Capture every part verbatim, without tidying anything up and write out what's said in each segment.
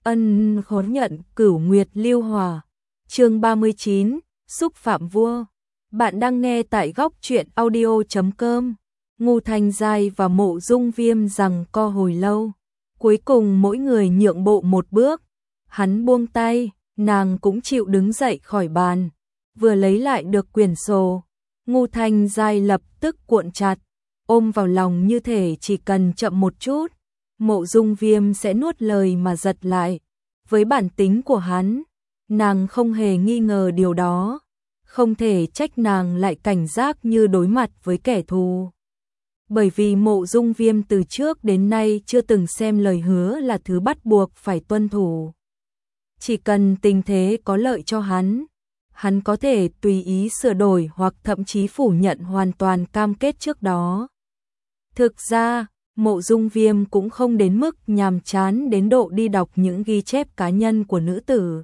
Ân khốn nhận cửu nguyệt lưu hòa. Chương ba mươi chín, xúc phạm vua. Bạn đang nghe tại góc truyện audio chấm com. Ngô Thanh Giai và Mộ Dung Viêm giằng co hồi lâu. Cuối cùng mỗi người nhượng bộ một bước. Hắn buông tay, nàng cũng chịu đứng dậy khỏi bàn. Vừa lấy lại được quyển sổ, Ngô Thanh Giai lập tức cuộn chặt, ôm vào lòng như thể chỉ cần chậm một chút, Mộ Dung Viêm sẽ nuốt lời mà giật lại. Với bản tính của hắn, nàng không hề nghi ngờ điều đó, không thể trách nàng lại cảnh giác như đối mặt với kẻ thù. Bởi vì Mộ Dung Viêm từ trước đến nay chưa từng xem lời hứa là thứ bắt buộc phải tuân thủ. Chỉ cần tình thế có lợi cho hắn, hắn có thể tùy ý sửa đổi hoặc thậm chí phủ nhận hoàn toàn cam kết trước đó. Thực ra, Mộ Dung Viêm cũng không đến mức nhàm chán đến độ đi đọc những ghi chép cá nhân của nữ tử.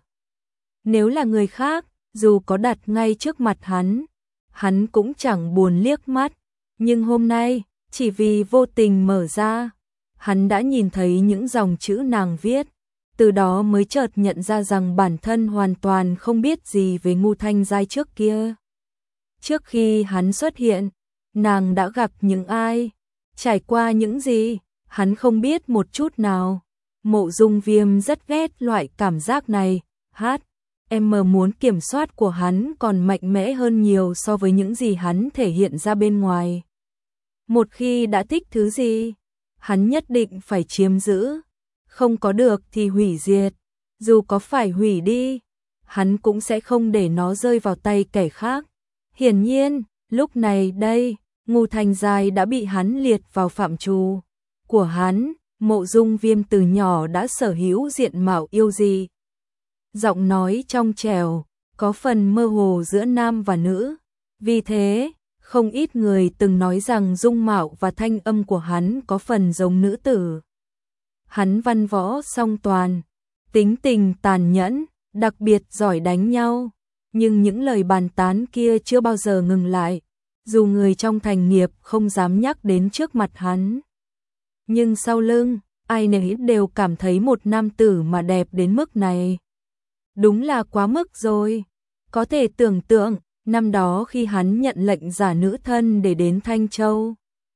Nếu là người khác, dù có đặt ngay trước mặt hắn, hắn cũng chẳng buồn liếc mắt. Nhưng hôm nay, chỉ vì vô tình mở ra, hắn đã nhìn thấy những dòng chữ nàng viết. Từ đó mới chợt nhận ra rằng bản thân hoàn toàn không biết gì về Ngô Thanh Giai trước kia. Trước khi hắn xuất hiện, nàng đã gặp những ai, trải qua những gì, hắn không biết một chút nào. Mộ Dung Viêm rất ghét loại cảm giác này. Hát, em mờ muốn kiểm soát của hắn còn mạnh mẽ hơn nhiều so với những gì hắn thể hiện ra bên ngoài. Một khi đã thích thứ gì, hắn nhất định phải chiếm giữ. Không có được thì hủy diệt, dù có phải hủy đi, hắn cũng sẽ không để nó rơi vào tay kẻ khác. Hiển nhiên, lúc này đây, Ngô Thanh Giai đã bị hắn liệt vào phạm trù của hắn. Mộ Dung Viêm từ nhỏ đã sở hữu diện mạo yêu dị, giọng nói trong trẻo, có phần mơ hồ giữa nam và nữ. Vì thế, không ít người từng nói rằng dung mạo và thanh âm của hắn có phần giống nữ tử. Hắn văn võ song toàn, tính tình tàn nhẫn, đặc biệt giỏi đánh nhau. Nhưng những lời bàn tán kia chưa bao giờ ngừng lại, dù người trong thành nghiệp không dám nhắc đến trước mặt hắn. Nhưng sau lưng, ai nấy đều cảm thấy một nam tử mà đẹp đến mức này. Đúng là quá mức rồi. Có thể tưởng tượng, năm đó khi hắn nhận lệnh giả nữ thân để đến Thanh Châu,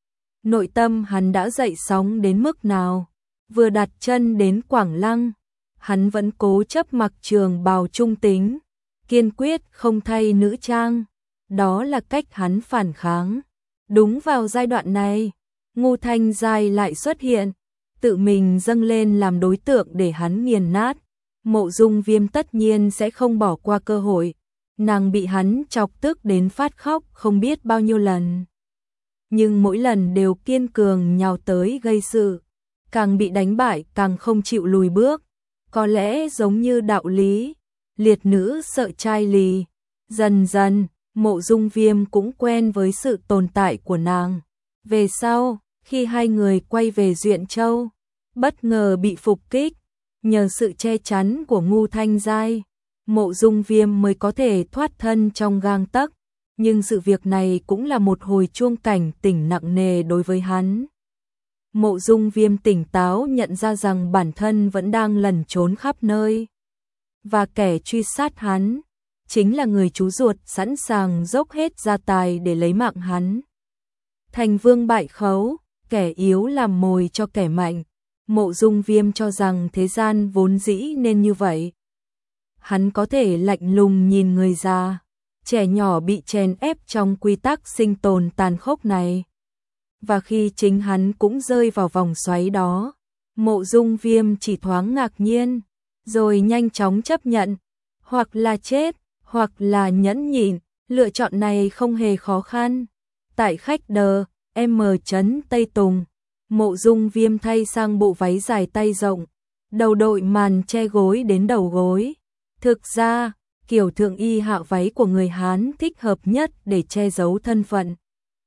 nội tâm hắn đã dậy sóng đến mức nào. Vừa đặt chân đến Quảng Lăng, hắn vẫn cố chấp mặc trường bào trung tính, kiên quyết không thay nữ trang. Đó là cách hắn phản kháng. Đúng vào giai đoạn này, Ngô Thanh Giai lại xuất hiện, tự mình dâng lên làm đối tượng để hắn nghiền nát. Mộ Dung Viêm tất nhiên sẽ không bỏ qua cơ hội. Nàng bị hắn chọc tức đến phát khóc không biết bao nhiêu lần, nhưng mỗi lần đều kiên cường nhào tới gây sự. Càng bị đánh bại càng không chịu lùi bước. Có lẽ giống như đạo lý, liệt nữ sợ trai lì. Dần dần, Mộ Dung Viêm cũng quen với sự tồn tại của nàng. Về sau, khi hai người quay về Duyện Châu, bất ngờ bị phục kích. Nhờ sự che chắn của Ngô Thanh Giai, Mộ Dung Viêm mới có thể thoát thân trong gang tấc. Nhưng sự việc này cũng là một hồi chuông cảnh tỉnh nặng nề đối với hắn. Mộ Dung Viêm tỉnh táo nhận ra rằng bản thân vẫn đang lẩn trốn khắp nơi. Và kẻ truy sát hắn, chính là người chú ruột sẵn sàng dốc hết gia tài để lấy mạng hắn. Thành vương bại khấu, kẻ yếu làm mồi cho kẻ mạnh. Mộ Dung Viêm cho rằng thế gian vốn dĩ nên như vậy. Hắn có thể lạnh lùng nhìn người già, trẻ nhỏ bị chèn ép trong quy tắc sinh tồn tàn khốc này. Và khi chính hắn cũng rơi vào vòng xoáy đó, Mộ Dung Viêm chỉ thoáng ngạc nhiên, rồi nhanh chóng chấp nhận. Hoặc là chết, hoặc là nhẫn nhịn, lựa chọn này không hề khó khăn. Tại khách đờ, em trấn Tây Tùng, Mộ Dung Viêm thay sang bộ váy dài tay rộng, đầu đội màn che gối đến đầu gối. Thực ra, kiểu thượng y hạ váy của người Hán thích hợp nhất để che giấu thân phận.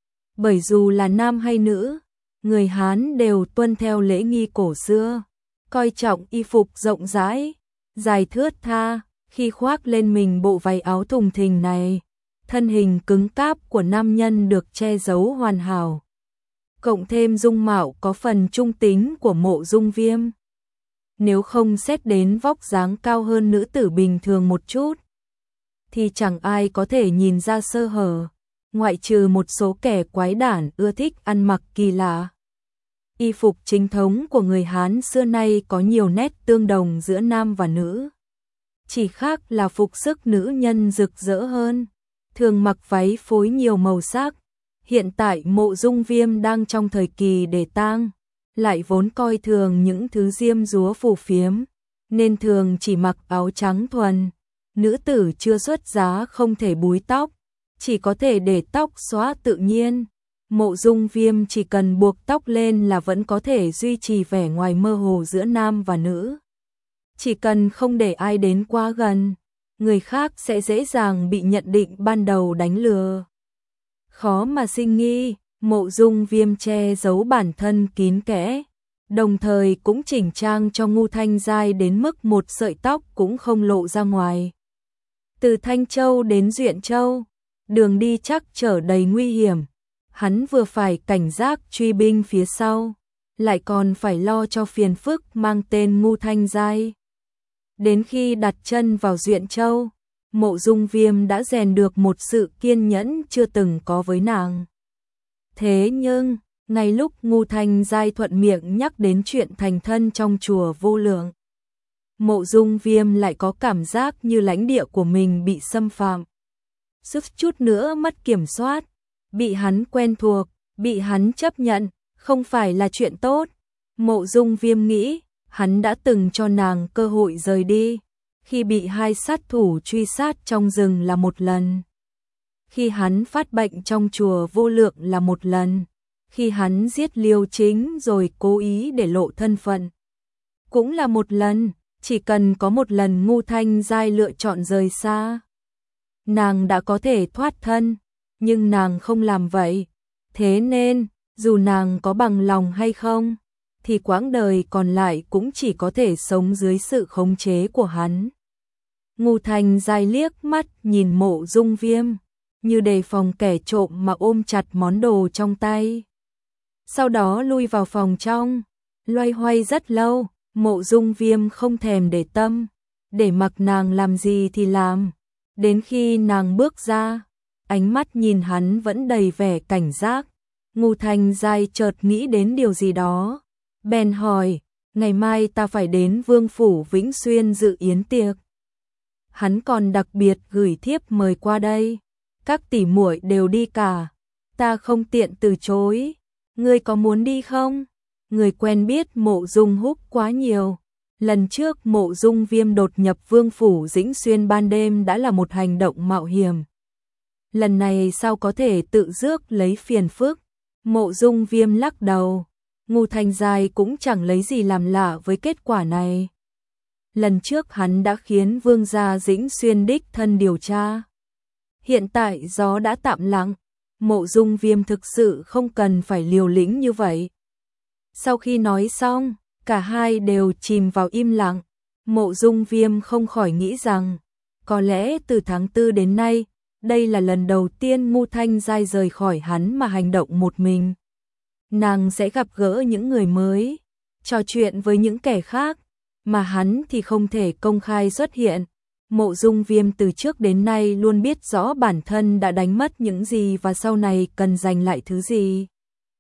Bởi dù là nam hay nữ, người Hán đều tuân theo lễ nghi cổ xưa, coi trọng y phục rộng rãi, dài thướt tha. Khi khoác lên mình bộ váy áo thùng thình này, thân hình cứng cáp của nam nhân được che giấu hoàn hảo. Cộng thêm dung mạo có phần trung tính của Mộ Dung Viêm, nếu không xét đến vóc dáng cao hơn nữ tử bình thường một chút, thì chẳng ai có thể nhìn ra sơ hở, ngoại trừ một số kẻ quái đản ưa thích ăn mặc kỳ lạ. Y phục chính thống của người Hán xưa nay có nhiều nét tương đồng giữa nam và nữ. Chỉ khác là phục sức nữ nhân rực rỡ hơn, thường mặc váy phối nhiều màu sắc. Hiện tại Mộ Dung Viêm đang trong thời kỳ để tang, lại vốn coi thường những thứ diêm dúa phù phiếm, nên thường chỉ mặc áo trắng thuần. Nữ tử chưa xuất giá không thể búi tóc, chỉ có thể để tóc xõa tự nhiên. Mộ Dung Viêm chỉ cần buộc tóc lên là vẫn có thể duy trì vẻ ngoài mơ hồ giữa nam và nữ. Chỉ cần không để ai đến quá gần, người khác sẽ dễ dàng bị nhận định ban đầu đánh lừa. Khó mà sinh nghi, Mộ Dung Viêm che giấu bản thân kín kẽ, đồng thời cũng chỉnh trang cho Ngưu Thanh Giai đến mức một sợi tóc cũng không lộ ra ngoài. Từ Thanh Châu đến Duyện Châu, đường đi chắc trở đầy nguy hiểm. Hắn vừa phải cảnh giác truy binh phía sau, lại còn phải lo cho phiền phức mang tên Ngưu Thanh Giai. Đến khi đặt chân vào Duyện Châu, Mộ Dung Viêm đã rèn được một sự kiên nhẫn chưa từng có với nàng. Thế nhưng, ngay lúc Ngưu Thanh Giai thuận miệng nhắc đến chuyện thành thân trong chùa Vô Lượng, Mộ Dung Viêm lại có cảm giác như lãnh địa của mình bị xâm phạm. Suýt chút nữa mất kiểm soát, bị hắn quen thuộc, bị hắn chấp nhận, không phải là chuyện tốt. Mộ Dung Viêm nghĩ, hắn đã từng cho nàng cơ hội rời đi, khi bị hai sát thủ truy sát trong rừng là một lần, khi hắn phát bệnh trong chùa Vô Lượng là một lần, khi hắn giết Liêu Chính rồi cố ý để lộ thân phận cũng là một lần. Chỉ cần có một lần Ngưu Thanh Giai lựa chọn rời xa, nàng đã có thể thoát thân, nhưng nàng không làm vậy. Thế nên, dù nàng có bằng lòng hay không, thì quãng đời còn lại cũng chỉ có thể sống dưới sự khống chế của hắn. Ngưu Thanh Giai liếc mắt nhìn Mộ Dung Viêm, như đề phòng kẻ trộm mà ôm chặt món đồ trong tay. Sau đó lui vào phòng trong, loay hoay rất lâu. Mộ Dung Viêm không thèm để tâm, để mặc nàng làm gì thì làm. Đến khi nàng bước ra, ánh mắt nhìn hắn vẫn đầy vẻ cảnh giác. Ngưu Thanh Giai chợt nghĩ đến điều gì đó, bèn hỏi, ngày mai ta phải đến Vương phủ Vĩnh Xuyên dự yến tiệc. Hắn còn đặc biệt gửi thiếp mời qua đây, các tỷ muội đều đi cả, ta không tiện từ chối, ngươi có muốn đi không? Người quen biết Mộ Dung Húc quá nhiều. Lần trước Mộ Dung Viêm đột nhập Vương phủ Vĩnh Xuyên ban đêm đã là một hành động mạo hiểm. Lần này sao có thể tự rước lấy phiền phức? Mộ Dung Viêm lắc đầu. Ngưu Thanh Giai cũng chẳng lấy gì làm lạ với kết quả này. Lần trước hắn đã khiến Vương gia Vĩnh Xuyên đích thân điều tra. Hiện tại gió đã tạm lặng, Mộ Dung Viêm thực sự không cần phải liều lĩnh như vậy. Sau khi nói xong, cả hai đều chìm vào im lặng. Mộ Dung Viêm không khỏi nghĩ rằng, có lẽ từ tháng tư đến nay, đây là lần đầu tiên Ngưu Thanh Giai rời khỏi hắn mà hành động một mình. Nàng sẽ gặp gỡ những người mới, trò chuyện với những kẻ khác, mà hắn thì không thể công khai xuất hiện. Mộ Dung Viêm từ trước đến nay luôn biết rõ bản thân đã đánh mất những gì và sau này cần giành lại thứ gì.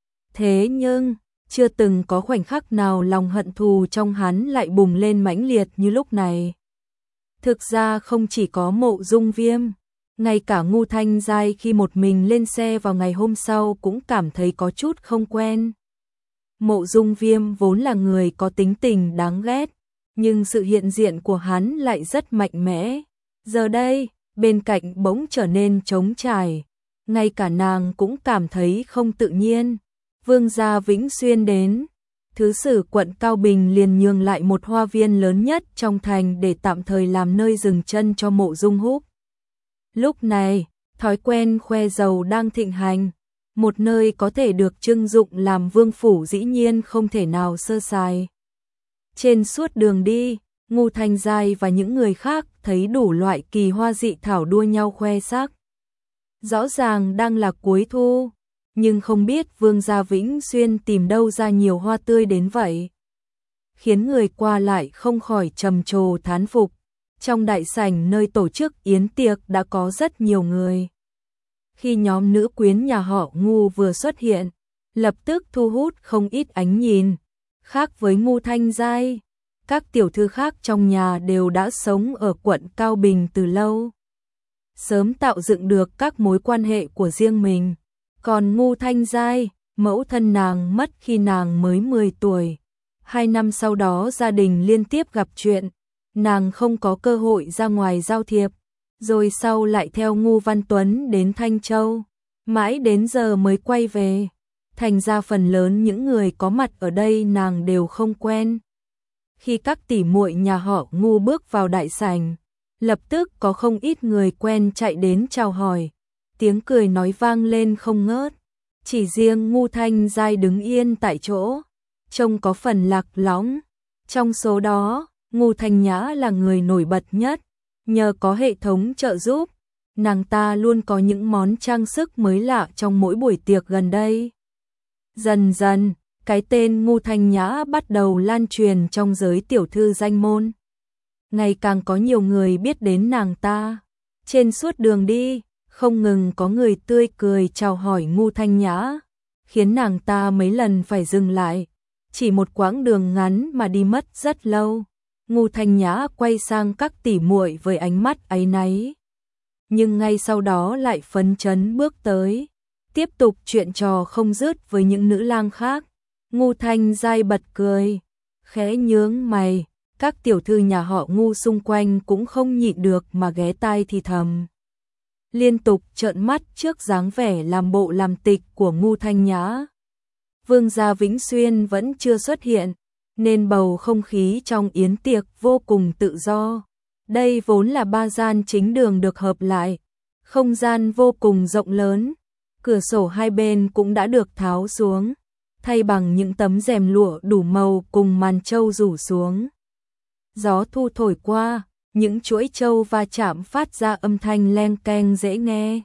Thế nhưng, chưa từng có khoảnh khắc nào lòng hận thù trong hắn lại bùng lên mãnh liệt như lúc này. Thực ra không chỉ có Mộ Dung Viêm, ngay cả Ngưu Thanh Giai khi một mình lên xe vào ngày hôm sau cũng cảm thấy có chút không quen. Mộ Dung Viêm vốn là người có tính tình đáng ghét, nhưng sự hiện diện của hắn lại rất mạnh mẽ. Giờ đây, bên cạnh bỗng trở nên trống trải, ngay cả nàng cũng cảm thấy không tự nhiên. Vương gia Vĩnh Xuyên đến, thứ sử quận Cao Bình liền nhường lại một hoa viên lớn nhất trong thành để tạm thời làm nơi dừng chân cho Mộ Dung Húc. Lúc này, thói quen khoe giàu đang thịnh hành, một nơi có thể được trưng dụng làm vương phủ dĩ nhiên không thể nào sơ sài. Trên suốt đường đi, Ngưu Thanh Giai và những người khác thấy đủ loại kỳ hoa dị thảo đua nhau khoe sắc. Rõ ràng đang là cuối thu, nhưng không biết Vương gia Vĩnh Xuyên tìm đâu ra nhiều hoa tươi đến vậy. khiến người qua lại không khỏi trầm trồ thán phục. Trong đại sảnh nơi tổ chức yến tiệc đã có rất nhiều người. Khi nhóm nữ quyến nhà họ Ngu vừa xuất hiện, lập tức thu hút không ít ánh nhìn. Khác với Ngu Thanh Giai, các tiểu thư khác trong nhà đều đã sống ở quận Cao Bình từ lâu, sớm tạo dựng được các mối quan hệ của riêng mình. Còn Ngu Thanh Giai, mẫu thân nàng mất khi nàng mới mười tuổi. Hai năm sau đó gia đình liên tiếp gặp chuyện, nàng không có cơ hội ra ngoài giao thiệp, rồi sau lại theo Ngu Văn Tuấn đến Thanh Châu, mãi đến giờ mới quay về. Thành ra phần lớn những người có mặt ở đây nàng đều không quen. Khi các tỷ muội nhà họ Ngu bước vào đại sảnh, lập tức có không ít người quen chạy đến chào hỏi, tiếng cười nói vang lên không ngớt. Chỉ riêng Ngu Thanh Giai đứng yên tại chỗ, trông có phần lạc lõng. Trong số đó, Ngu Thanh Nhã là người nổi bật nhất, nhờ có hệ thống trợ giúp, nàng ta luôn có những món trang sức mới lạ trong mỗi buổi tiệc gần đây. Dần dần, cái tên Ngu Thanh Nhã bắt đầu lan truyền trong giới tiểu thư danh môn. Ngày càng có nhiều người biết đến nàng ta. Trên suốt đường đi, không ngừng có người tươi cười chào hỏi Ngu Thanh Nhã, khiến nàng ta mấy lần phải dừng lại. Chỉ một quãng đường ngắn mà đi mất rất lâu. Ngu Thanh Nhã quay sang các tỷ muội với ánh mắt áy náy, nhưng ngay sau đó lại phấn chấn bước tới, tiếp tục chuyện trò không dứt với những nữ lang khác. Ngu Thanh Giai bật cười, khẽ nhướng mày, các tiểu thư nhà họ Ngu xung quanh cũng không nhịn được mà ghé tai thì thầm. Liên tục trợn mắt trước dáng vẻ làm bộ làm tịch của Ngu Thanh Nhã. Vương gia Vĩnh Xuyên vẫn chưa xuất hiện, nên bầu không khí trong yến tiệc vô cùng tự do. Đây vốn là ba gian chính đường được hợp lại, không gian vô cùng rộng lớn, cửa sổ hai bên cũng đã được tháo xuống, thay bằng những tấm rèm lụa đủ màu cùng màn trâu rủ xuống. Gió thu thổi qua, những chuỗi trâu va chạm phát ra âm thanh leng keng dễ nghe.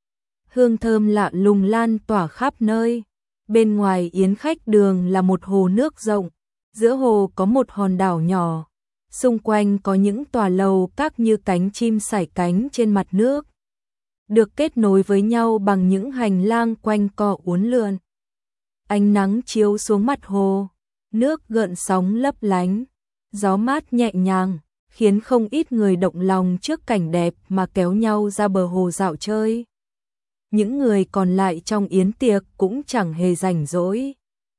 Hương thơm lạ lùng lan tỏa khắp nơi. Bên ngoài yến khách đường là một hồ nước rộng, giữa hồ có một hòn đảo nhỏ, xung quanh có những tòa lầu các như cánh chim sải cánh trên mặt nước, được kết nối với nhau bằng những hành lang quanh co uốn lượn. Ánh nắng chiếu xuống mặt hồ, nước gợn sóng lấp lánh, gió mát nhẹ nhàng, khiến không ít người động lòng trước cảnh đẹp mà kéo nhau ra bờ hồ dạo chơi. Những người còn lại trong yến tiệc cũng chẳng hề rảnh rỗi.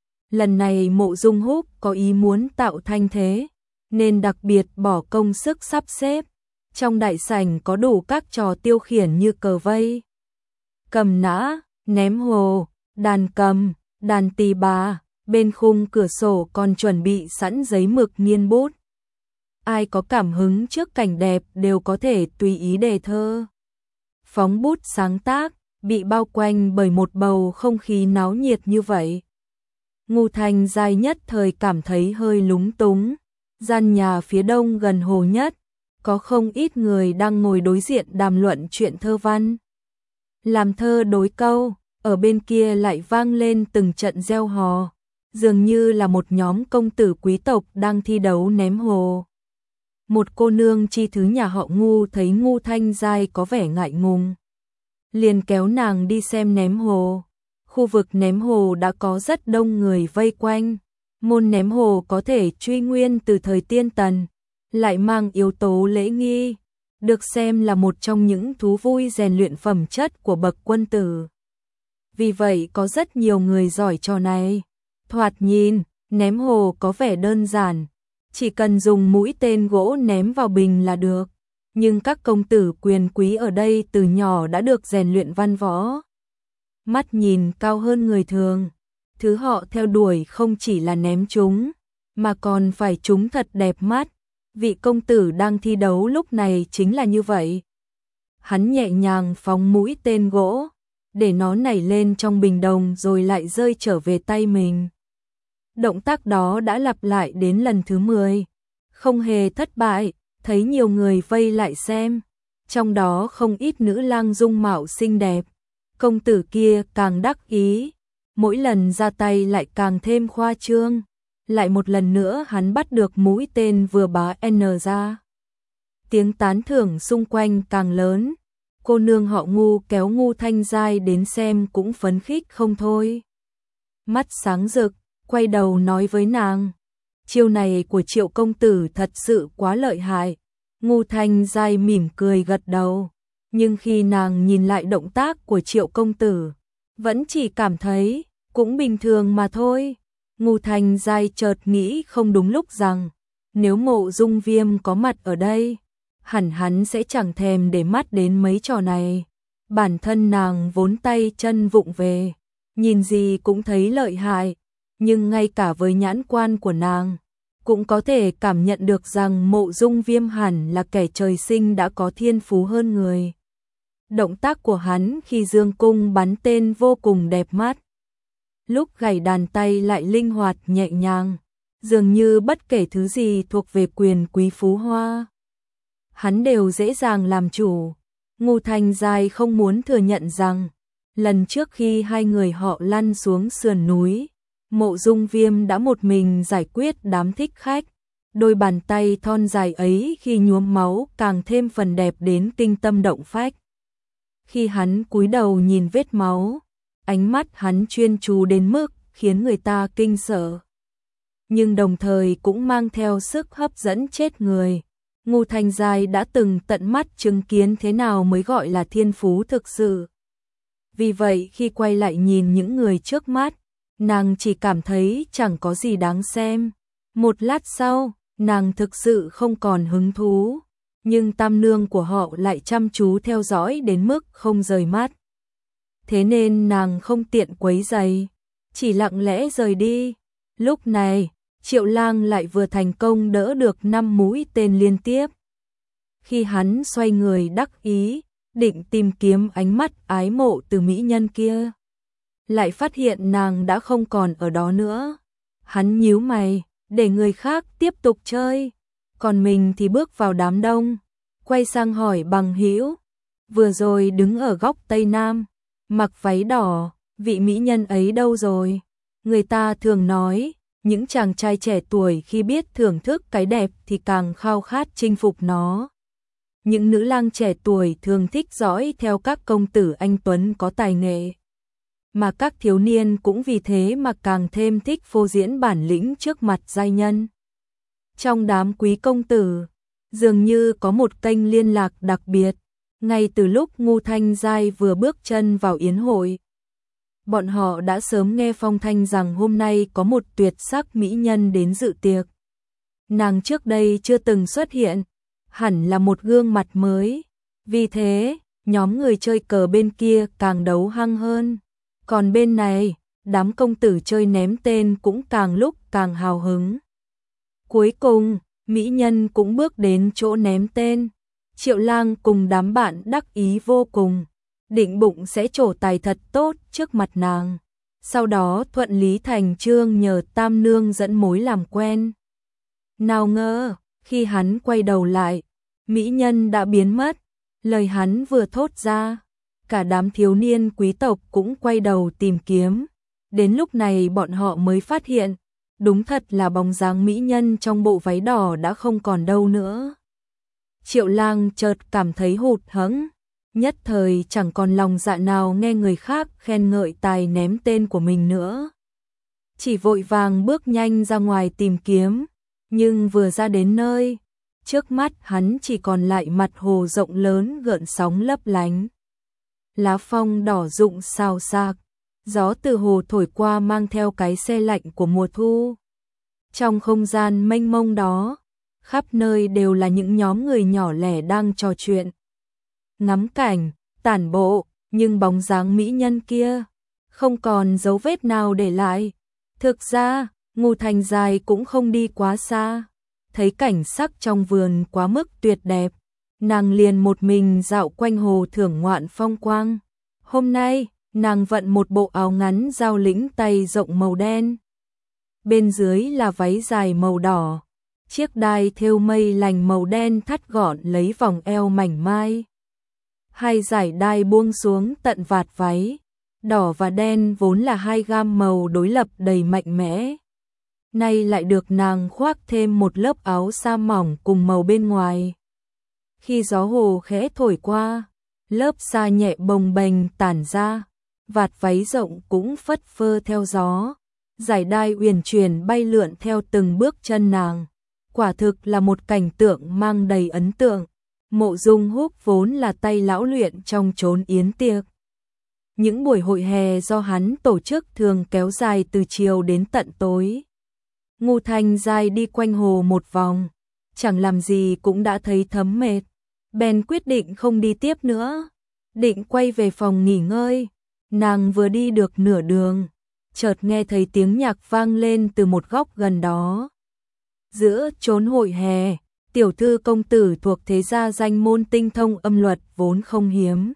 Lần này Mộ Dung Húc có ý muốn tạo thanh thế, nên đặc biệt bỏ công sức sắp xếp. Trong đại sảnh có đủ các trò tiêu khiển như cờ vây, cầm nã, ném hồ, đàn cầm, đàn tỳ bà, bên khung cửa sổ còn chuẩn bị sẵn giấy mực nghiên bút. Ai có cảm hứng trước cảnh đẹp đều có thể tùy ý đề thơ, phóng bút sáng tác, bị bao quanh bởi một bầu không khí náo nhiệt như vậy. Ngu Thanh Giai nhất thời cảm thấy hơi lúng túng. Gian nhà phía đông gần hồ nhất, có không ít người đang ngồi đối diện đàm luận chuyện thơ văn. Làm thơ đối câu, ở bên kia lại vang lên từng trận reo hò, dường như là một nhóm công tử quý tộc đang thi đấu ném hồ. Một cô nương chi thứ nhà họ Ngu thấy Ngu Thanh Giai có vẻ ngại ngùng, liền kéo nàng đi xem ném hồ. Khu vực ném hồ đã có rất đông người vây quanh. Môn ném hồ có thể truy nguyên từ thời Tiên Tần, lại mang yếu tố lễ nghi, được xem là một trong những thú vui rèn luyện phẩm chất của bậc quân tử. Vì vậy có rất nhiều người giỏi trò này. Thoạt nhìn, ném hồ có vẻ đơn giản, chỉ cần dùng mũi tên gỗ ném vào bình là được. Nhưng các công tử quyền quý ở đây từ nhỏ đã được rèn luyện văn võ, mắt nhìn cao hơn người thường. Thứ họ theo đuổi không chỉ là ném chúng, mà còn phải chúng thật đẹp mắt. Vị công tử đang thi đấu lúc này chính là như vậy. Hắn nhẹ nhàng phóng mũi tên gỗ, để nó nảy lên trong bình đồng rồi lại rơi trở về tay mình. Động tác đó đã lặp lại đến lần thứ mười, không hề thất bại, thấy nhiều người vây lại xem, trong đó không ít nữ lang dung mạo xinh đẹp. Công tử kia càng đắc ý, mỗi lần ra tay lại càng thêm khoa trương, Lại một lần nữa hắn bắt được mũi tên vừa bá N ra. Tiếng tán thưởng xung quanh càng lớn. Cô nương họ Ngu kéo Ngu Thanh Giai đến xem cũng phấn khích không thôi. Mắt sáng rực, quay đầu nói với nàng. Chiêu này của Triệu công tử thật sự quá lợi hại. Ngu Thanh Giai mỉm cười gật đầu. Nhưng khi nàng nhìn lại động tác của Triệu công tử, vẫn chỉ cảm thấy cũng bình thường mà thôi. Ngu Thanh Giai chợt nghĩ không đúng lúc rằng, nếu Mộ Dung Viêm có mặt ở đây, hẳn hắn sẽ chẳng thèm để mắt đến mấy trò này. Bản thân nàng vốn tay chân vụng về, nhìn gì cũng thấy lợi hại, nhưng ngay cả với nhãn quan của nàng, cũng có thể cảm nhận được rằng Mộ Dung Viêm hẳn là kẻ trời sinh đã có thiên phú hơn người. Động tác của hắn khi dương cung bắn tên vô cùng đẹp mắt. Lúc gảy đàn tay lại linh hoạt nhẹ nhàng, dường như bất kể thứ gì thuộc về quyền quý phú hoa, hắn đều dễ dàng làm chủ. Ngu Thanh Giai không muốn thừa nhận rằng, lần trước khi hai người họ lăn xuống sườn núi, Mộ Dung Viêm đã một mình giải quyết đám thích khách. Đôi bàn tay thon dài ấy khi nhuốm máu càng thêm phần đẹp đến kinh tâm động phách. Khi hắn cúi đầu nhìn vết máu, ánh mắt hắn chuyên chú đến mức khiến người ta kinh sợ, nhưng đồng thời cũng mang theo sức hấp dẫn chết người. Ngu Thanh Giai đã từng tận mắt chứng kiến thế nào mới gọi là thiên phú thực sự. Vì vậy khi quay lại nhìn những người trước mắt, nàng chỉ cảm thấy chẳng có gì đáng xem. Một lát sau, nàng thực sự không còn hứng thú, nhưng tam nương của họ lại chăm chú theo dõi đến mức không rời mắt. Thế nên nàng không tiện quấy rầy, chỉ lặng lẽ rời đi. Lúc này, Triệu Lang lại vừa thành công đỡ được năm mũi tên liên tiếp. Khi hắn xoay người đắc ý, định tìm kiếm ánh mắt ái mộ từ mỹ nhân kia, lại phát hiện nàng đã không còn ở đó nữa. Hắn nhíu mày, để người khác tiếp tục chơi, còn mình thì bước vào đám đông, quay sang hỏi bằng hữu, vừa rồi đứng ở góc Tây Nam, mặc váy đỏ, vị mỹ nhân ấy đâu rồi? Người ta thường nói, những chàng trai trẻ tuổi khi biết thưởng thức cái đẹp thì càng khao khát chinh phục nó. Những nữ lang trẻ tuổi thường thích dõi theo các công tử anh tuấn có tài nghệ, mà các thiếu niên cũng vì thế mà càng thêm thích phô diễn bản lĩnh trước mặt giai nhân. Trong đám quý công tử, dường như có một kênh liên lạc đặc biệt. Ngay từ lúc Ngu Thanh Giai vừa bước chân vào yến hội, bọn họ đã sớm nghe phong thanh rằng hôm nay có một tuyệt sắc mỹ nhân đến dự tiệc. Nàng trước đây chưa từng xuất hiện, hẳn là một gương mặt mới. Vì thế, nhóm người chơi cờ bên kia càng đấu hăng hơn. Còn bên này, đám công tử chơi ném tên cũng càng lúc càng hào hứng. Cuối cùng, mỹ nhân cũng bước đến chỗ ném tên. Triệu Lang cùng đám bạn đắc ý vô cùng, định bụng sẽ trổ tài thật tốt trước mặt nàng. Sau đó thuận lý thành chương nhờ tam nương dẫn mối làm quen. Nào ngờ, khi hắn quay đầu lại, mỹ nhân đã biến mất. Lời hắn vừa thốt ra, cả đám thiếu niên quý tộc cũng quay đầu tìm kiếm. Đến lúc này bọn họ mới phát hiện, đúng thật là bóng dáng mỹ nhân trong bộ váy đỏ đã không còn đâu nữa. Triệu Lang chợt cảm thấy hụt hẫng, nhất thời chẳng còn lòng dạ nào nghe người khác khen ngợi tài ném tên của mình nữa. Chỉ vội vàng bước nhanh ra ngoài tìm kiếm, nhưng vừa ra đến nơi, trước mắt hắn chỉ còn lại mặt hồ rộng lớn gợn sóng lấp lánh. Lá phong đỏ rụng xào xạc, gió từ hồ thổi qua mang theo cái se lạnh của mùa thu. Trong không gian mênh mông đó, khắp nơi đều là những nhóm người nhỏ lẻ đang trò chuyện, ngắm cảnh, tản bộ, nhưng bóng dáng mỹ nhân kia không còn dấu vết nào để lại. Thực ra, Ngu Thanh Giai cũng không đi quá xa, thấy cảnh sắc trong vườn quá mức tuyệt đẹp, nàng liền một mình dạo quanh hồ thưởng ngoạn phong quang. Hôm nay, nàng vận một bộ áo ngắn giao lĩnh tay rộng màu đen, bên dưới là váy dài màu đỏ, chiếc đai thêu mây lành màu đen thắt gọn lấy vòng eo mảnh mai. Hai dải đai buông xuống tận vạt váy, đỏ và đen vốn là hai gam màu đối lập đầy mạnh mẽ. nay lại được nàng khoác thêm một lớp áo sa mỏng cùng màu bên ngoài. Khi gió hồ khẽ thổi qua, lớp sa nhẹ bồng bềnh tản ra, vạt váy rộng cũng phất phơ theo gió, dải đai uyển chuyển bay lượn theo từng bước chân nàng. Quả thực là một cảnh tượng mang đầy ấn tượng. Mộ Dung Húc vốn là tay lão luyện trong chốn yến tiệc. Những buổi hội hè do hắn tổ chức thường kéo dài từ chiều đến tận tối. Ngô Thanh Giai đi quanh hồ một vòng, chẳng làm gì cũng đã thấy thấm mệt, bèn quyết định không đi tiếp nữa, định quay về phòng nghỉ ngơi. Nàng vừa đi được nửa đường, chợt nghe thấy tiếng nhạc vang lên từ một góc gần đó. Giữa chốn hội hè, tiểu thư công tử thuộc thế gia danh môn tinh thông âm luật vốn không hiếm.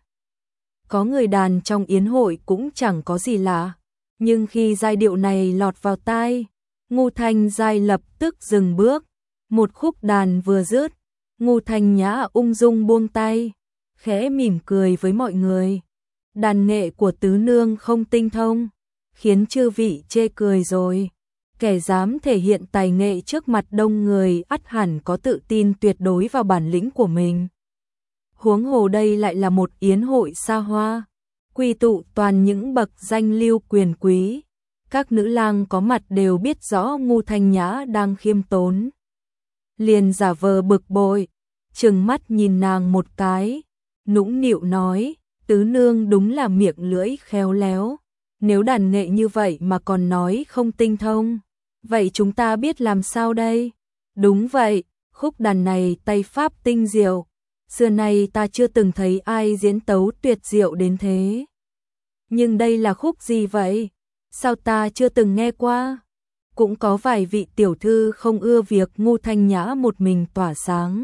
Có người đàn trong yến hội cũng chẳng có gì lạ, nhưng khi giai điệu này lọt vào tai, Ngô Thanh Giai lập tức dừng bước. Một khúc đàn vừa dứt, Ngô Thanh Nhã ung dung buông tay, khẽ mỉm cười với mọi người. Đàn nghệ của tứ nương không tinh thông, khiến chư vị chê cười rồi. Kẻ dám thể hiện tài nghệ trước mặt đông người ắt hẳn có tự tin tuyệt đối vào bản lĩnh của mình. Huống hồ đây lại là một yến hội xa hoa, quy tụ toàn những bậc danh lưu quyền quý. Các nữ lang có mặt đều biết rõ Ngô Thanh Nhã đang khiêm tốn, liền giả vờ bực bội, trừng mắt nhìn nàng một cái, nũng nịu nói: tứ nương đúng là miệng lưỡi khéo léo, nếu đàn nghệ như vậy mà còn nói không tinh thông, vậy chúng ta biết làm sao đây? Đúng vậy, khúc đàn này tay pháp tinh diệu, xưa nay ta chưa từng thấy ai diễn tấu tuyệt diệu đến thế. Nhưng đây là khúc gì vậy? Sao ta chưa từng nghe qua? Cũng có vài vị tiểu thư không ưa việc Ngô Thanh Nhã một mình tỏa sáng,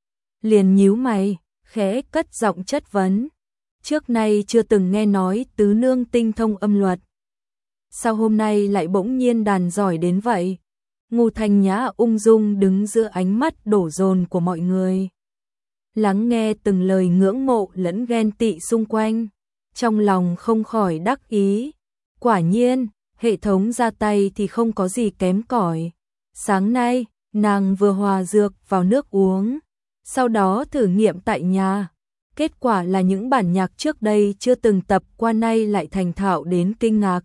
liền nhíu mày, khẽ cất giọng chất vấn. Trước nay chưa từng nghe nói tứ nương tinh thông âm luật, sao hôm nay lại bỗng nhiên đàn giỏi đến vậy? Ngô Thanh Nhã ung dung đứng giữa ánh mắt đổ dồn của mọi người, lắng nghe từng lời ngưỡng mộ lẫn ghen tị xung quanh, trong lòng không khỏi đắc ý. Quả nhiên, hệ thống ra tay thì không có gì kém cỏi. Sáng nay, nàng vừa hòa dược vào nước uống, sau đó thử nghiệm tại nhà. Kết quả là những bản nhạc trước đây chưa từng tập qua nay lại thành thạo đến kinh ngạc.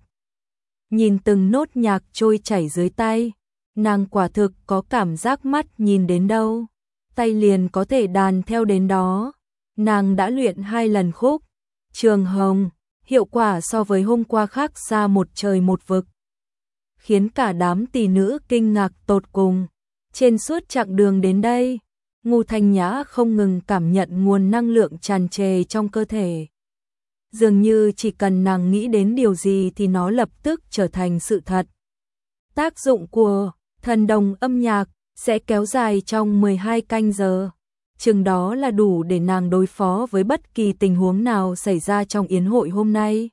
Nhìn từng nốt nhạc trôi chảy dưới tay, nàng quả thực có cảm giác mắt nhìn đến đâu, tay liền có thể đàn theo đến đó. Nàng đã luyện hai lần khúc Trường Hồng, hiệu quả so với hôm qua khác xa một trời một vực, khiến cả đám tỷ nữ kinh ngạc tột cùng. Trên suốt chặng đường đến đây, Ngô Thanh Nhã không ngừng cảm nhận nguồn năng lượng tràn trề trong cơ thể. Dường như chỉ cần nàng nghĩ đến điều gì thì nó lập tức trở thành sự thật. Tác dụng của thần đồng âm nhạc sẽ kéo dài trong mười hai canh giờ. Chừng đó là đủ để nàng đối phó với bất kỳ tình huống nào xảy ra trong yến hội hôm nay.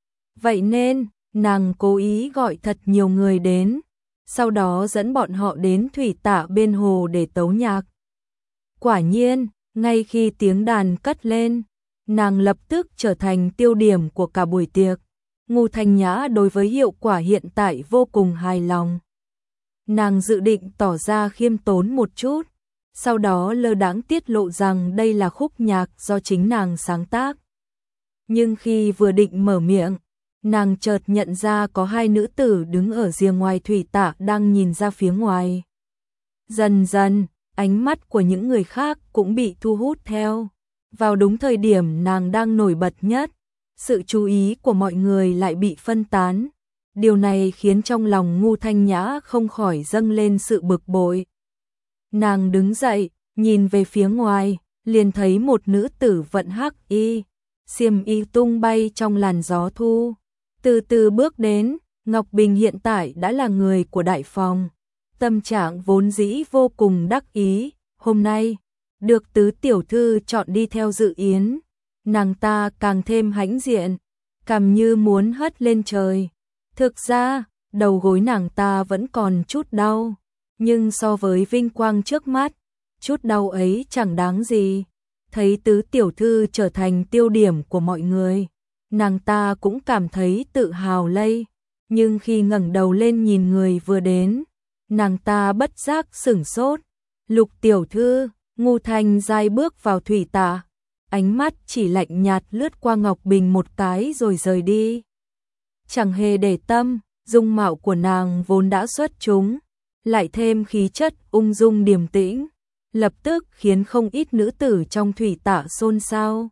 Vậy nên, nàng cố ý gọi thật nhiều người đến, sau đó dẫn bọn họ đến thủy tạ bên hồ để tấu nhạc. Quả nhiên, ngay khi tiếng đàn cất lên, nàng lập tức trở thành tiêu điểm của cả buổi tiệc. Ngô Thanh Nhã đối với hiệu quả hiện tại vô cùng hài lòng. Nàng dự định tỏ ra khiêm tốn một chút, sau đó lơ đãng tiết lộ rằng đây là khúc nhạc do chính nàng sáng tác. Nhưng khi vừa định mở miệng, nàng chợt nhận ra có hai nữ tử đứng ở rìa ngoài thủy tạ đang nhìn ra phía ngoài. Dần dần, ánh mắt của những người khác cũng bị thu hút theo. Vào đúng thời điểm nàng đang nổi bật nhất, sự chú ý của mọi người lại bị phân tán. Điều này khiến trong lòng Ngô Thanh Nhã không khỏi dâng lên sự bực bội. Nàng đứng dậy, nhìn về phía ngoài, liền thấy một nữ tử vận hắc y, xiêm y tung bay trong làn gió thu. Từ từ bước đến, Ngọc Bình hiện tại đã là người của đại phòng. Tâm trạng vốn dĩ vô cùng đắc ý, hôm nay, được tứ tiểu thư chọn đi theo dự yến. Nàng ta càng thêm hãnh diện, cằm như muốn hất lên trời. Thực ra, đầu gối nàng ta vẫn còn chút đau, nhưng so với vinh quang trước mắt, chút đau ấy chẳng đáng gì. Thấy tứ tiểu thư trở thành tiêu điểm của mọi người, nàng ta cũng cảm thấy tự hào lây. Nhưng khi ngẩng đầu lên nhìn người vừa đến, Nàng ta bất giác sửng sốt. Lục tiểu thư, Ngô Thanh Giai bước vào thủy tạ, ánh mắt chỉ lạnh nhạt lướt qua Ngọc Bình một cái rồi rời đi. Chẳng hề để tâm, dung mạo của nàng vốn đã xuất chúng, lại thêm khí chất ung dung điềm tĩnh, lập tức khiến không ít nữ tử trong thủy tạ xôn xao.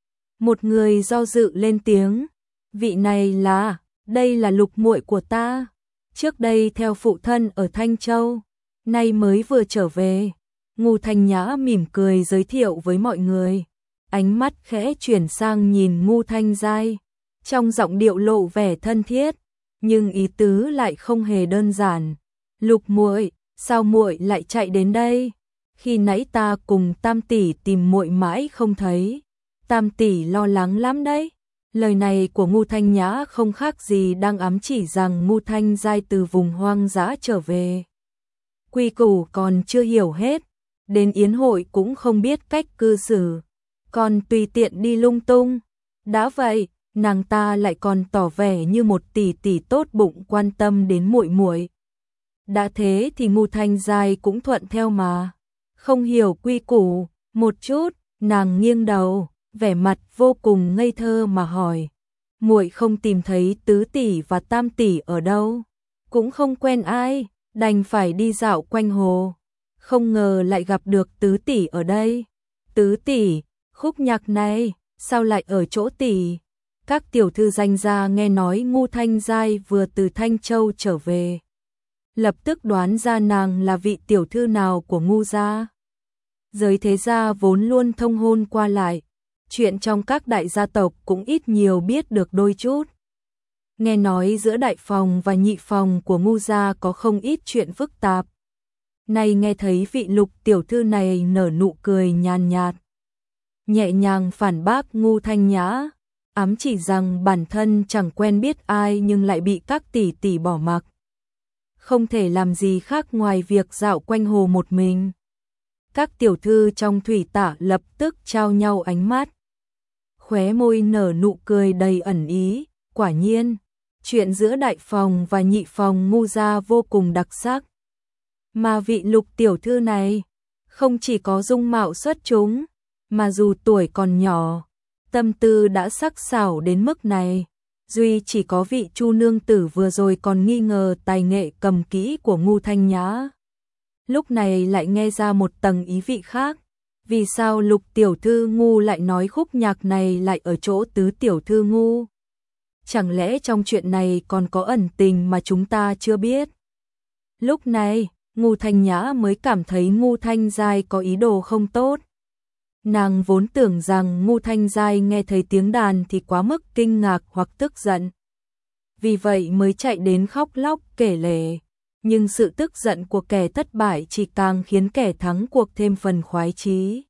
Một người do dự lên tiếng, vị này là, đây là lục muội của ta, trước đây theo phụ thân ở Thanh Châu, nay mới vừa trở về. Ngô Thanh Nhã mỉm cười giới thiệu với mọi người, ánh mắt khẽ chuyển sang nhìn Ngô Thanh Giai, trong giọng điệu lộ vẻ thân thiết, nhưng ý tứ lại không hề đơn giản. Lục muội, sao muội lại chạy đến đây? Khi nãy ta cùng Tam tỷ tìm muội mãi không thấy, Tam tỷ lo lắng lắm đấy. Lời này của Ngô Thanh Nhã không khác gì đang ám chỉ rằng Ngô Thanh Giai từ vùng hoang dã trở về. Quy củ còn chưa hiểu hết, đến yến hội cũng không biết cách cư xử, còn tùy tiện đi lung tung. Đã vậy, nàng ta lại còn tỏ vẻ như một tỷ tỷ tốt bụng quan tâm đến muội muội. Đã thế thì Ngô Thanh Giai cũng thuận theo mà. Không hiểu quy củ, một chút, nàng nghiêng đầu, vẻ mặt vô cùng ngây thơ mà hỏi: "Muội không tìm thấy tứ tỷ và tam tỷ ở đâu?" Cũng không quen ai, đành phải đi dạo quanh hồ. Không ngờ lại gặp được tứ tỷ ở đây. Tứ tỷ, khúc nhạc này, sao lại ở chỗ tỷ? Các tiểu thư danh gia nghe nói Ngô Thanh Giai vừa từ Thanh Châu trở về, lập tức đoán ra nàng là vị tiểu thư nào của Ngô gia. Giới thế gia vốn luôn thông hôn qua lại, chuyện trong các đại gia tộc cũng ít nhiều biết được đôi chút. Nghe nói giữa đại phòng và nhị phòng của Ngô gia có không ít chuyện phức tạp. Nay nghe thấy vị Lục tiểu thư này nở nụ cười nhàn nhạt, nhẹ nhàng phản bác Ngô Thanh Nhã, ám chỉ rằng bản thân chẳng quen biết ai nhưng lại bị các tỷ tỷ bỏ mặc, không thể làm gì khác ngoài việc dạo quanh hồ một mình. Các tiểu thư trong thủy tạ lập tức trao nhau ánh mắt, khóe môi nở nụ cười đầy ẩn ý. Quả nhiên, chuyện giữa đại phòng và nhị phòng Ngô gia vô cùng đặc sắc. Mà vị Lục tiểu thư này, không chỉ có dung mạo xuất chúng, mà dù tuổi còn nhỏ, tâm tư đã sắc sảo đến mức này. Duy chỉ có vị Chu nương tử vừa rồi còn nghi ngờ tài nghệ cầm kỹ của Ngô Thanh Nhã, lúc này lại nghe ra một tầng ý vị khác. Vì sao Lục tiểu thư Ngô lại nói khúc nhạc này lại ở chỗ tứ tiểu thư Ngô? Chẳng lẽ trong chuyện này còn có ẩn tình mà chúng ta chưa biết? Lúc này, Ngô Thanh Nhã mới cảm thấy Ngô Thanh Giai có ý đồ không tốt. Nàng vốn tưởng rằng Ngô Thanh Giai nghe thấy tiếng đàn thì quá mức kinh ngạc hoặc tức giận, vì vậy mới chạy đến khóc lóc kể lể. Nhưng sự tức giận của kẻ thất bại chỉ càng khiến kẻ thắng cuộc thêm phần khoái chí.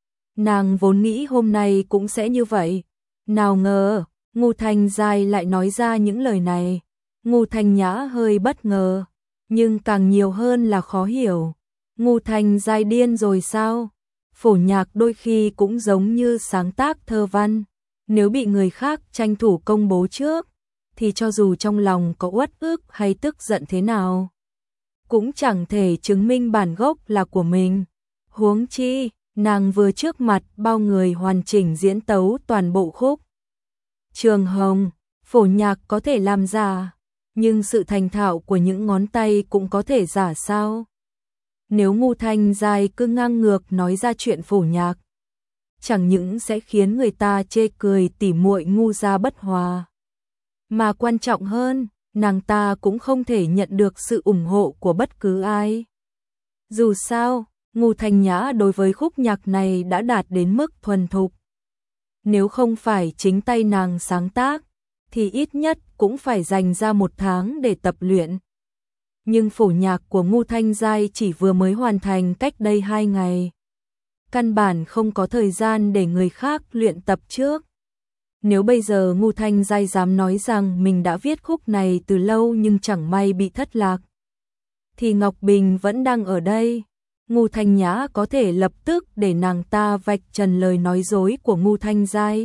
Nàng vốn nghĩ hôm nay cũng sẽ như vậy, nào ngờ Ngô Thanh Giai lại nói ra những lời này. Ngô Thanh Nhã hơi bất ngờ, nhưng càng nhiều hơn là khó hiểu. Ngô Thanh Giai điên rồi sao? Phổ nhạc đôi khi cũng giống như sáng tác thơ văn, nếu bị người khác tranh thủ công bố trước, thì cho dù trong lòng có uất ức hay tức giận thế nào, cũng chẳng thể chứng minh bản gốc là của mình. Huống chi, nàng vừa trước mặt bao người hoàn chỉnh diễn tấu toàn bộ khúc Trường Hồng. Phổ nhạc có thể làm giả, nhưng sự thành thạo của những ngón tay cũng có thể giả sao? Nếu Ngô Thanh Giai cứ ngang ngược nói ra chuyện phổ nhạc, chẳng những sẽ khiến người ta chê cười tỉ muội Ngô gia bất hòa, mà quan trọng hơn, nàng ta cũng không thể nhận được sự ủng hộ của bất cứ ai. Dù sao, Ngô Thanh Nhã đối với khúc nhạc này đã đạt đến mức thuần thục. Nếu không phải chính tay nàng sáng tác, thì ít nhất cũng phải dành ra một tháng để tập luyện. Nhưng phổ nhạc của Ngô Thanh Giai chỉ vừa mới hoàn thành cách đây hai ngày. Căn bản không có thời gian để người khác luyện tập trước. Nếu bây giờ Ngô Thanh Giai dám nói rằng mình đã viết khúc này từ lâu nhưng chẳng may bị thất lạc, thì Ngọc Bình vẫn đang ở đây. Ngô Thanh Nhã có thể lập tức để nàng ta vạch trần lời nói dối của Ngô Thanh Giai.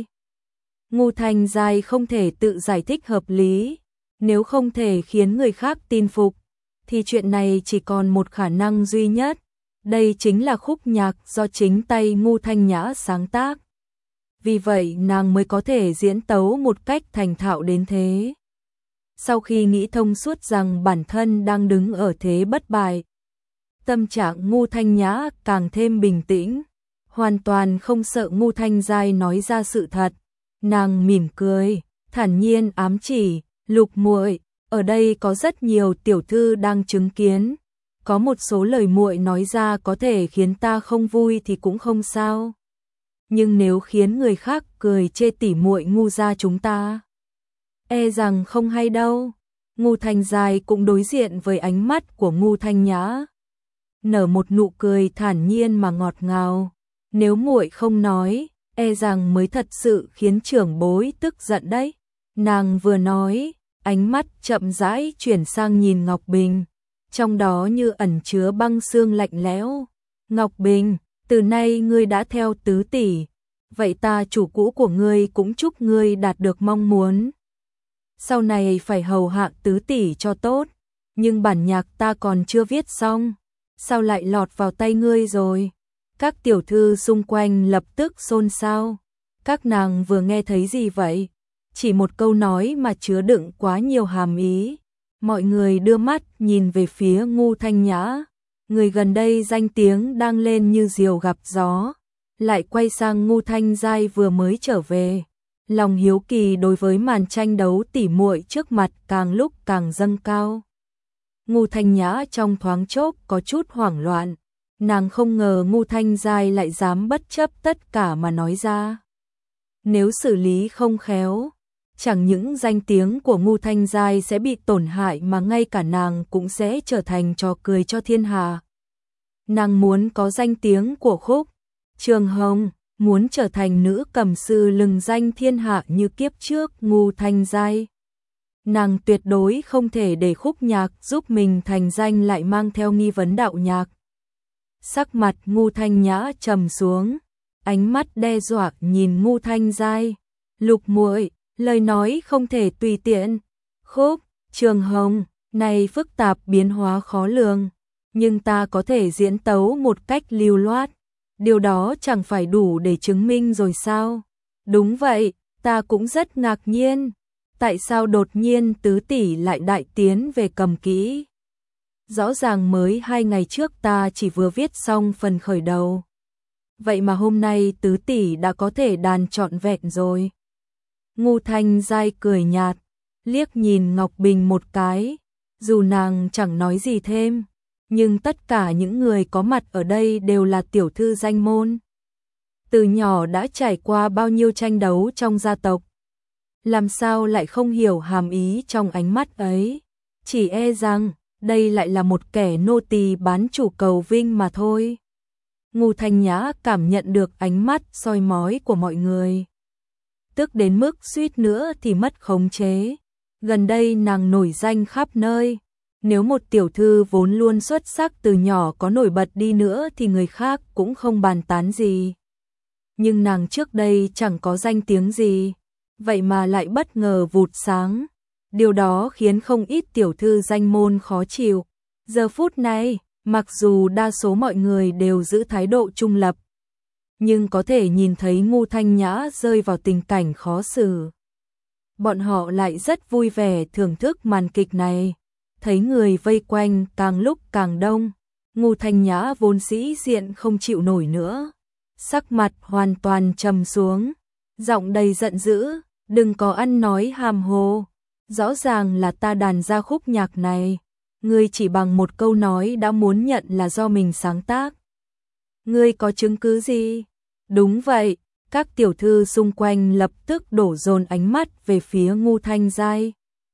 Ngô Thanh Giai không thể tự giải thích hợp lý, nếu không thể khiến người khác tin phục, thì chuyện này chỉ còn một khả năng duy nhất, đây chính là khúc nhạc do chính tay Ngu Thanh Nhã sáng tác. Vì vậy nàng mới có thể diễn tấu một cách thành thạo đến thế. Sau khi nghĩ thông suốt rằng bản thân đang đứng ở thế bất bại, tâm trạng Ngu Thanh Nhã càng thêm bình tĩnh, hoàn toàn không sợ Ngu Thanh Giai nói ra sự thật. Nàng mỉm cười, thản nhiên ám chỉ, Lục muội, ở đây có rất nhiều tiểu thư đang chứng kiến, có một số lời muội nói ra có thể khiến ta không vui thì cũng không sao. Nhưng nếu khiến người khác cười chê tỉ muội Ngu gia chúng ta, e rằng không hay đâu. Ngu Thanh Giai cũng đối diện với ánh mắt của Ngu Thanh Nhã, nở một nụ cười thản nhiên mà ngọt ngào. Nếu muội không nói, e rằng mới thật sự khiến trưởng bối tức giận đấy. Nàng vừa nói, ánh mắt chậm rãi chuyển sang nhìn Ngọc Bình, trong đó như ẩn chứa băng xương lạnh lẽo. Ngọc Bình, từ nay ngươi đã theo tứ tỷ, vậy ta chủ cũ của ngươi cũng chúc ngươi đạt được mong muốn. Sau này phải hầu hạ tứ tỷ cho tốt, nhưng bản nhạc ta còn chưa viết xong, sao lại lọt vào tay ngươi rồi? Các tiểu thư xung quanh lập tức xôn xao. Các nàng vừa nghe thấy gì vậy? Chỉ một câu nói mà chứa đựng quá nhiều hàm ý. Mọi người đưa mắt nhìn về phía Ngu Thanh Nhã, người gần đây danh tiếng đang lên như diều gặp gió, lại quay sang Ngu Thanh Giai vừa mới trở về. Lòng hiếu kỳ đối với màn tranh đấu tỉ muội trước mặt càng lúc càng dâng cao. Ngu Thanh Nhã trong thoáng chốc có chút hoảng loạn, nàng không ngờ Ngu Thanh Giai lại dám bất chấp tất cả mà nói ra. Nếu xử lý không khéo, chẳng những danh tiếng của Ngu Thanh Giai sẽ bị tổn hại mà ngay cả nàng cũng sẽ trở thành trò cười cho thiên hạ. Nàng muốn có danh tiếng của Khúc Trường Hồng, muốn trở thành nữ cầm sư lừng danh thiên hạ như kiếp trước Ngu Thanh Giai. Nàng tuyệt đối không thể để khúc nhạc giúp mình thành danh lại mang theo nghi vấn đạo nhạc. Sắc mặt Ngu Thanh Nhã trầm xuống, ánh mắt đe dọa nhìn Ngu Thanh Giai. Lục muội, lời nói không thể tùy tiện. Khúc Trường Hồng này phức tạp biến hóa khó lường, nhưng ta có thể diễn tấu một cách lưu loát. Điều đó chẳng phải đủ để chứng minh rồi sao? Đúng vậy, ta cũng rất ngạc nhiên. Tại sao đột nhiên tứ tỷ lại đại tiến về cầm kỹ? Rõ ràng mới hai ngày trước ta chỉ vừa viết xong phần khởi đầu. Vậy mà hôm nay tứ tỷ đã có thể đàn trọn vẹn rồi. Ngu Thanh Giai cười nhạt, liếc nhìn Ngọc Bình một cái, dù nàng chẳng nói gì thêm, nhưng tất cả những người có mặt ở đây đều là tiểu thư danh môn. Từ nhỏ đã trải qua bao nhiêu tranh đấu trong gia tộc, làm sao lại không hiểu hàm ý trong ánh mắt ấy, chỉ e rằng đây lại là một kẻ nô tỳ bán chủ cầu vinh mà thôi. Ngu Thanh Nhã cảm nhận được ánh mắt soi mói của mọi người, tức đến mức suýt nữa thì mất khống chế. Gần đây nàng nổi danh khắp nơi, nếu một tiểu thư vốn luôn xuất sắc từ nhỏ có nổi bật đi nữa thì người khác cũng không bàn tán gì. Nhưng nàng trước đây chẳng có danh tiếng gì, vậy mà lại bất ngờ vụt sáng. Điều đó khiến không ít tiểu thư danh môn khó chịu. Giờ phút này, mặc dù đa số mọi người đều giữ thái độ trung lập, nhưng có thể nhìn thấy Ngu Thanh Nhã rơi vào tình cảnh khó xử. Bọn họ lại rất vui vẻ thưởng thức màn kịch này. Thấy người vây quanh càng lúc càng đông, Ngu Thanh Nhã vốn sĩ diện không chịu nổi nữa, sắc mặt hoàn toàn trầm xuống, giọng đầy giận dữ, đừng có ăn nói hàm hồ, rõ ràng là ta đàn ra khúc nhạc này, ngươi chỉ bằng một câu nói đã muốn nhận là do mình sáng tác. Ngươi có chứng cứ gì? Đúng vậy, các tiểu thư xung quanh lập tức đổ dồn ánh mắt về phía Ngu Thanh Giai.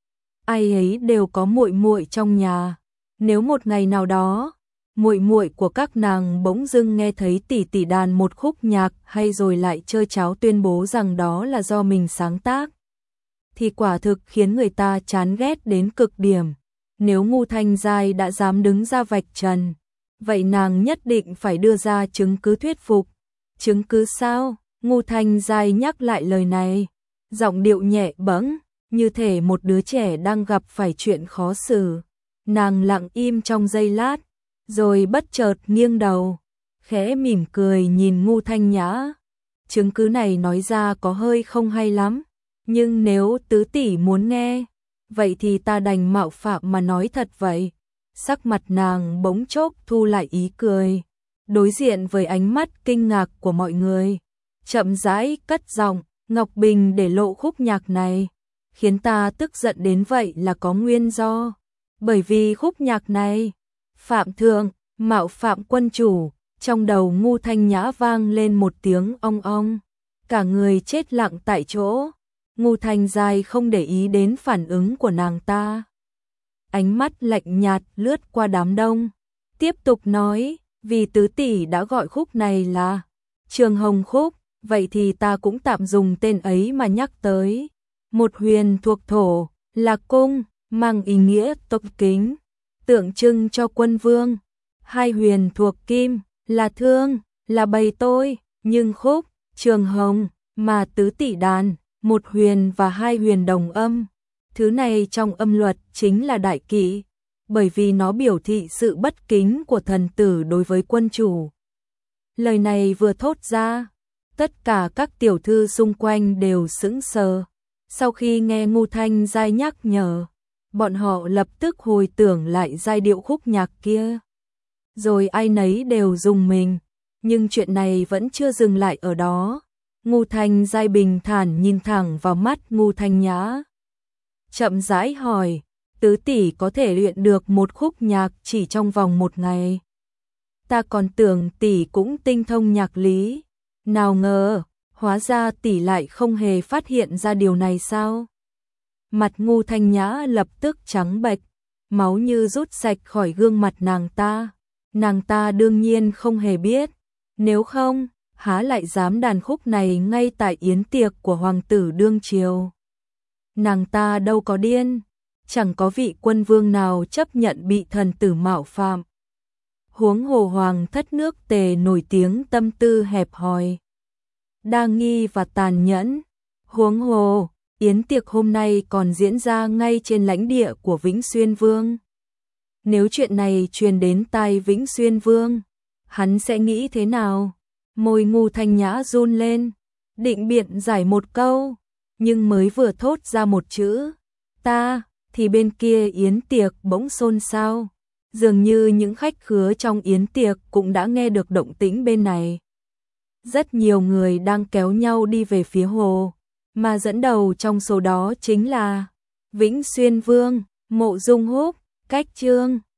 Ai ấy đều có muội muội trong nhà, nếu một ngày nào đó, muội muội của các nàng bỗng dưng nghe thấy tỷ tỷ đàn một khúc nhạc hay rồi lại chơi cháo tuyên bố rằng đó là do mình sáng tác, thì quả thực khiến người ta chán ghét đến cực điểm. Nếu Ngu Thanh Giai đã dám đứng ra vạch trần, vậy nàng nhất định phải đưa ra chứng cứ thuyết phục. Chứng cứ sao? Ngu Thanh Giai nhắc lại lời này, giọng điệu nhẹ bẫng, như thể một đứa trẻ đang gặp phải chuyện khó xử. Nàng lặng im trong giây lát, rồi bất chợt nghiêng đầu, khẽ mỉm cười nhìn Ngô Thanh Nhã. Chứng cứ này nói ra có hơi không hay lắm, nhưng nếu tứ tỷ muốn nghe, vậy thì ta đành mạo phạm mà nói thật vậy. Sắc mặt nàng bỗng chốc thu lại ý cười, đối diện với ánh mắt kinh ngạc của mọi người, chậm rãi cất giọng, Ngọc Bình để lộ khúc nhạc này, khiến ta tức giận đến vậy là có nguyên do. Bởi vì khúc nhạc này, phạm thượng, mạo phạm quân chủ, trong đầu Ngô Thanh Nhã vang lên một tiếng ong ong, cả người chết lặng tại chỗ. Ngô Thanh Giai không để ý đến phản ứng của nàng ta, ánh mắt lạnh nhạt lướt qua đám đông, tiếp tục nói, vì tứ tỷ đã gọi khúc này là Trường Hồng khúc, vậy thì ta cũng tạm dùng tên ấy mà nhắc tới. Một huyền thuộc thổ, là cung, mang ý nghĩa tôn kính, tượng trưng cho quân vương. Hai huyền thuộc kim, là thương, là bày tôi, nhưng khúc, Trường Hồng, mà tứ tỷ đàn, một huyền và hai huyền đồng âm. Thứ này trong âm luật chính là đại kỵ, bởi vì nó biểu thị sự bất kính của thần tử đối với quân chủ. Lời này vừa thốt ra, tất cả các tiểu thư xung quanh đều sững sờ. Sau khi nghe Ngô Thanh Giai nhắc nhở, bọn họ lập tức hồi tưởng lại giai điệu khúc nhạc kia. Rồi ai nấy đều rùng mình, nhưng chuyện này vẫn chưa dừng lại ở đó. Ngô Thanh Giai bình thản nhìn thẳng vào mắt Ngô Thanh Nhã, chậm rãi hỏi, tứ tỷ có thể luyện được một khúc nhạc chỉ trong vòng một ngày. Ta còn tưởng tỷ cũng tinh thông nhạc lý, nào ngờ, hóa ra tỷ lại không hề phát hiện ra điều này sao? Mặt Ngô Thanh Nhã lập tức trắng bệch, máu như rút sạch khỏi gương mặt nàng ta. Nàng ta đương nhiên không hề biết, nếu không, há lại dám đàn khúc này ngay tại yến tiệc của hoàng tử đương triều. Nàng ta đâu có điên, chẳng có vị quân vương nào chấp nhận bị thần tử mạo phạm. Huống hồ hoàng thất nước Tề nổi tiếng tâm tư hẹp hòi, đa nghi và tàn nhẫn. Huống hồ, yến tiệc hôm nay còn diễn ra ngay trên lãnh địa của Vĩnh Xuyên Vương. Nếu chuyện này truyền đến tai Vĩnh Xuyên Vương, hắn sẽ nghĩ thế nào? Môi Ngô Thanh Nhã run lên, định biện giải một câu, nhưng mới vừa thốt ra một chữ, ta, thì bên kia yến tiệc bỗng xôn xao. Dường như những khách khứa trong yến tiệc cũng đã nghe được động tĩnh bên này. Rất nhiều người đang kéo nhau đi về phía hồ, mà dẫn đầu trong số đó chính là Vĩnh Xuyên Vương, Mộ Dung Húc, Cách Trương.